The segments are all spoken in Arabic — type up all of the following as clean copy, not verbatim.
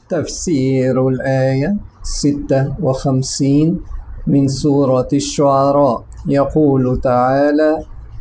تفسير الآية 56 من سورة الشعراء. يقول تعالى: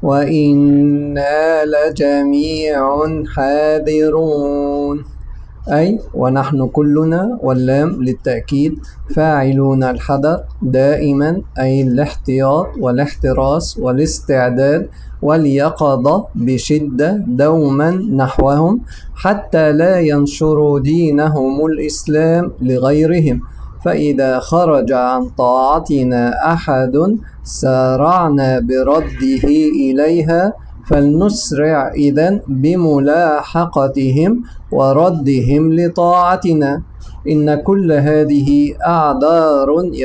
وإنا لجميع حاذرون، أي ونحن كلنا، واللام للتأكيد، فاعلون الحذر دائما، أي الاحتياط والاحتراس والاستعداد واليقظة بشدة دوما نحوهم، حتى لا ينشروا دينهم الإسلام لغيرهم. فإذا خرج عن طاعتنا أحد سارعنا برده إليها، فلنسرع إذن بملاحقتهم وردهم لطاعتنا. إن كل هذه أعذار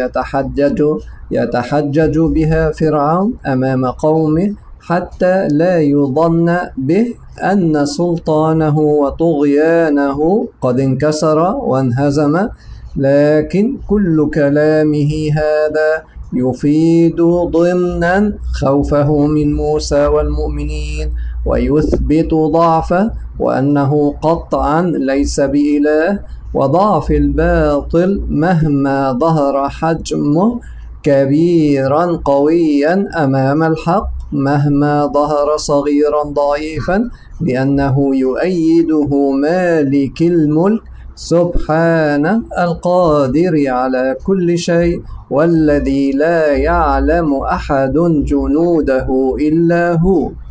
يتحجج بها فرعون أمام قومه، حتى لا يظن به أن سلطانه وطغيانه قد انكسر وانهزم، لكن كل كلامه هذا يفيد ضمنا خوفه من موسى والمؤمنين، ويثبت ضعفه وأنه قطعا ليس بإله، وضعف الباطل مهما ظهر حجمه كبيرا قويا أمام الحق، مهما ظهر صغيرا ضعيفا، لأنه يؤيده مالك الملك سبحانه القادر على كل شيء، والذي لا يعلم أحد جنوده إلا هو.